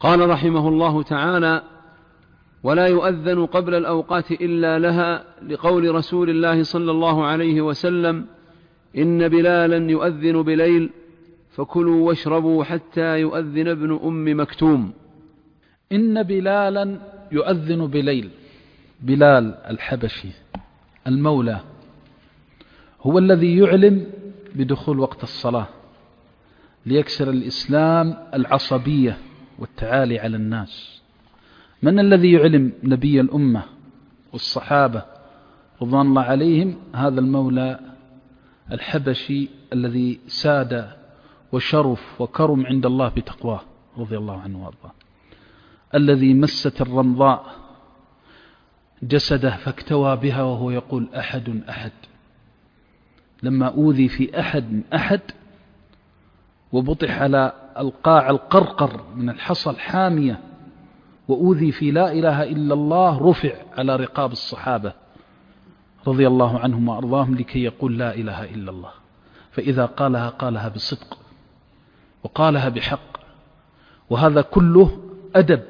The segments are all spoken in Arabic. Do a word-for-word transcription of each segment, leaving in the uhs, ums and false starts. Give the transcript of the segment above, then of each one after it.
قال رحمه الله تعالى: ولا يؤذن قبل الأوقات إلا لها، لقول رسول الله صلى الله عليه وسلم: إن بلالا يؤذن بليل فكلوا واشربوا حتى يؤذن ابن أم مكتوم. إن بلالا يؤذن بليل. بلال الحبشي المولى هو الذي يعلم بدخول وقت الصلاة ليكسر الإسلام العصبية والتعالي على الناس. من الذي يعلم نبي الأمة والصحابة رضوان الله عليهم؟ هذا المولى الحبشي الذي ساد وشرف وكرم عند الله بتقواه رضي الله عنه وارضاه، الذي مست الرمضاء جسده فاكتوى بها وهو يقول: أحد أحد. لما أوذي في أحد من أحد وبطح على القاع القرقر من الحصى الحامية وأوذي في لا إله إلا الله، رفع على رقاب الصحابة رضي الله عنهم وأرضاهم لكي يقول لا إله إلا الله. فإذا قالها قالها بصدق وقالها بحق، وهذا كله أدب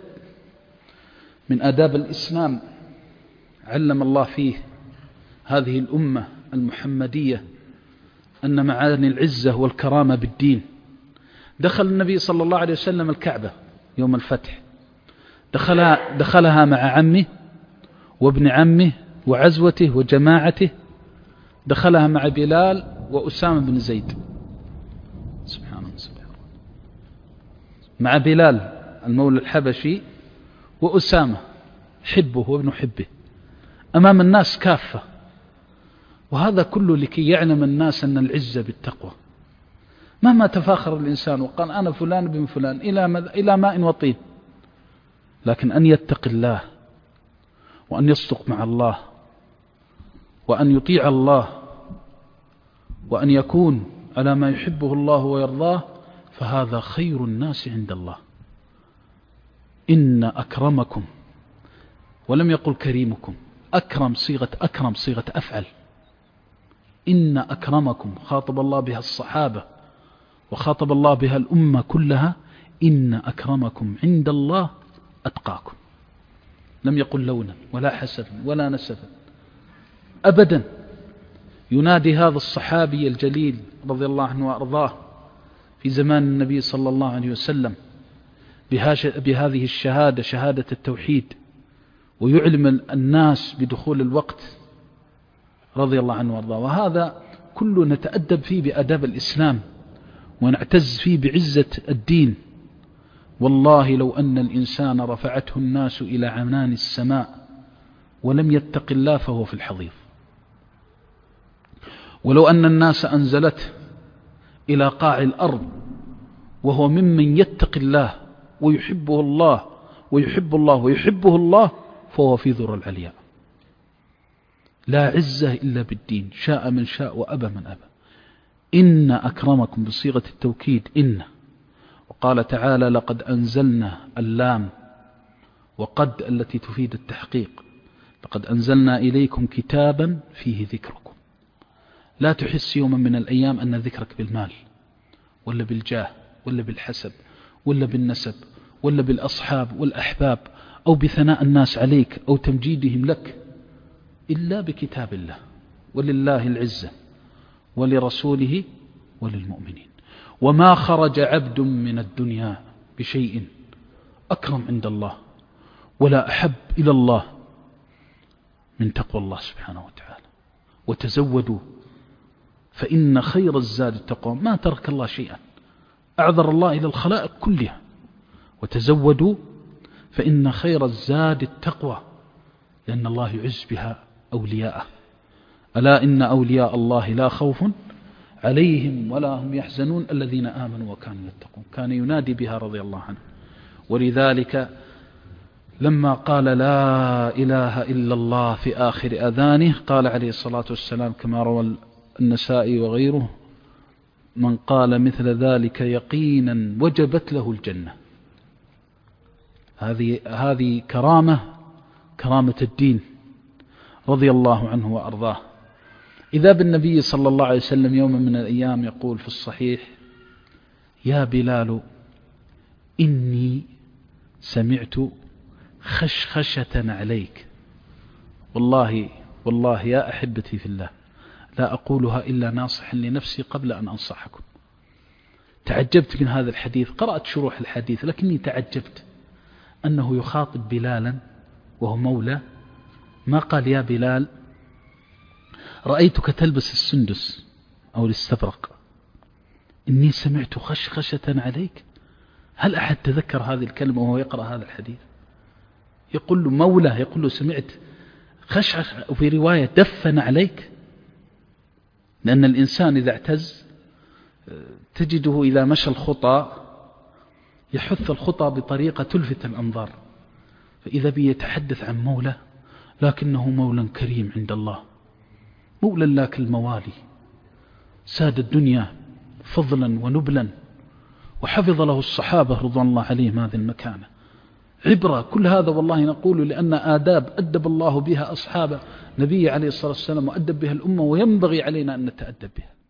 من آداب الإسلام علم الله فيه هذه الأمة المحمدية أن معاني العزة والكرامة بالدين. دخل النبي صلى الله عليه وسلم الكعبة يوم الفتح، دخلها, دخلها مع عمه وابن عمه وعزوته وجماعته، دخلها مع بلال وأسامة بن زيد. سبحان الله سبحان الله. مع بلال المولى الحبشي وأسامة حبه وابن حبه أمام الناس كافة، وهذا كله لكي يعلم الناس أن العزة بالتقوى. مهما تفاخر الإنسان وقال أنا فلان بن فلان إلى, إلى ماء وطين، لكن أن يتقي الله وأن يصدق مع الله وأن يطيع الله وأن يكون على ما يحبه الله ويرضاه، فهذا خير الناس عند الله. إن أكرمكم، ولم يقل كريمكم، أكرم صيغة أكرم صيغة أفعل. إن أكرمكم خاطب الله بها الصحابة وخاطب الله بها الأمة كلها. إن أكرمكم عند الله أتقاكم. لم يقل لونا ولا حسبا ولا نسبا أبدا. ينادي هذا الصحابي الجليل رضي الله عنه وأرضاه في زمان النبي صلى الله عليه وسلم بهذه الشهادة، شهادة التوحيد، ويعلم الناس بدخول الوقت رضي الله عنه وارضاه. وهذا كله نتأدب فيه بأداب الإسلام ونعتز فيه بعزة الدين. والله لو أن الإنسان رفعته الناس إلى عنان السماء ولم يتق الله فهو في الحضيض، ولو أن الناس أنزلته إلى قاع الأرض وهو ممن يتق الله ويحبه الله ويحب الله ويحبه الله فهو في ذر العلياء. لا عزة إلا بالدين، شاء من شاء وأبى من أبى. إن أكرمكم بصيغة التوكيد إن. وقال تعالى: لقد أنزلنا اللام وقد التي تفيد التحقيق، لقد أنزلنا إليكم كتابا فيه ذكركم. لا تحس يوما من الأيام أن ذكرك بالمال ولا بالجاه ولا بالحسب ولا بالنسب ولا بالأصحاب والأحباب أو بثناء الناس عليك أو تمجيدهم لك، إلا بكتاب الله. ولله العزة ولرسوله وللمؤمنين. وما خرج عبد من الدنيا بشيء أكرم عند الله ولا أحب إلى الله من تقوى الله سبحانه وتعالى. وتزودوا فإن خير الزاد التقوى. ما ترك الله شيئا، أعذر الله إلى الخلائق كلها. وتزودوا فإن خير الزاد التقوى، لأن الله يعز بها أولياءه. ألا إن أولياء الله لا خوف عليهم ولا هم يحزنون الذين آمنوا وكانوا يتقون. كان ينادي بها رضي الله عنه. ولذلك لما قال لا إله إلا الله في آخر أذانه قال عليه الصلاة والسلام كما روى النسائي وغيره: من قال مثل ذلك يقينا وجبت له الجنة. هذه هذه كرامة كرامة الدين رضي الله عنه وأرضاه. إذا بالنبي صلى الله عليه وسلم يوم من الأيام يقول في الصحيح: يا بلال إني سمعت خشخشة عليك. والله والله يا أحبتي في الله لا أقولها إلا ناصحا لنفسي قبل أن أنصحكم. تعجبت من هذا الحديث، قرأت شروح الحديث لكني تعجبت أنه يخاطب بلالا وهو مولى، ما قال يا بلال رأيتك تلبس السندس أو الاستبرق، إني سمعت خشخشة عليك. هل أحد تذكر هذه الكلمة وهو يقرأ هذا الحديث؟ يقول له مولى، يقول له سمعت خشخش، وفي رواية دفن عليك. لأن الإنسان إذا اعتز تجده إذا مشى الخطى يحث الخطى بطريقة تلفت الأنظار، فإذا بي يتحدث عن مولى لكنه مولى كريم عند الله، مولى لا كالموالي، ساد الدنيا فضلا ونبلا، وحفظ له الصحابة رضوان الله عليهم هذه المكانة. عبرة كل هذا والله نقول لأن آداب أدب الله بها أصحاب نبي عليه الصلاة والسلام وأدب بها الأمة، وينبغي علينا أن نتأدب بها.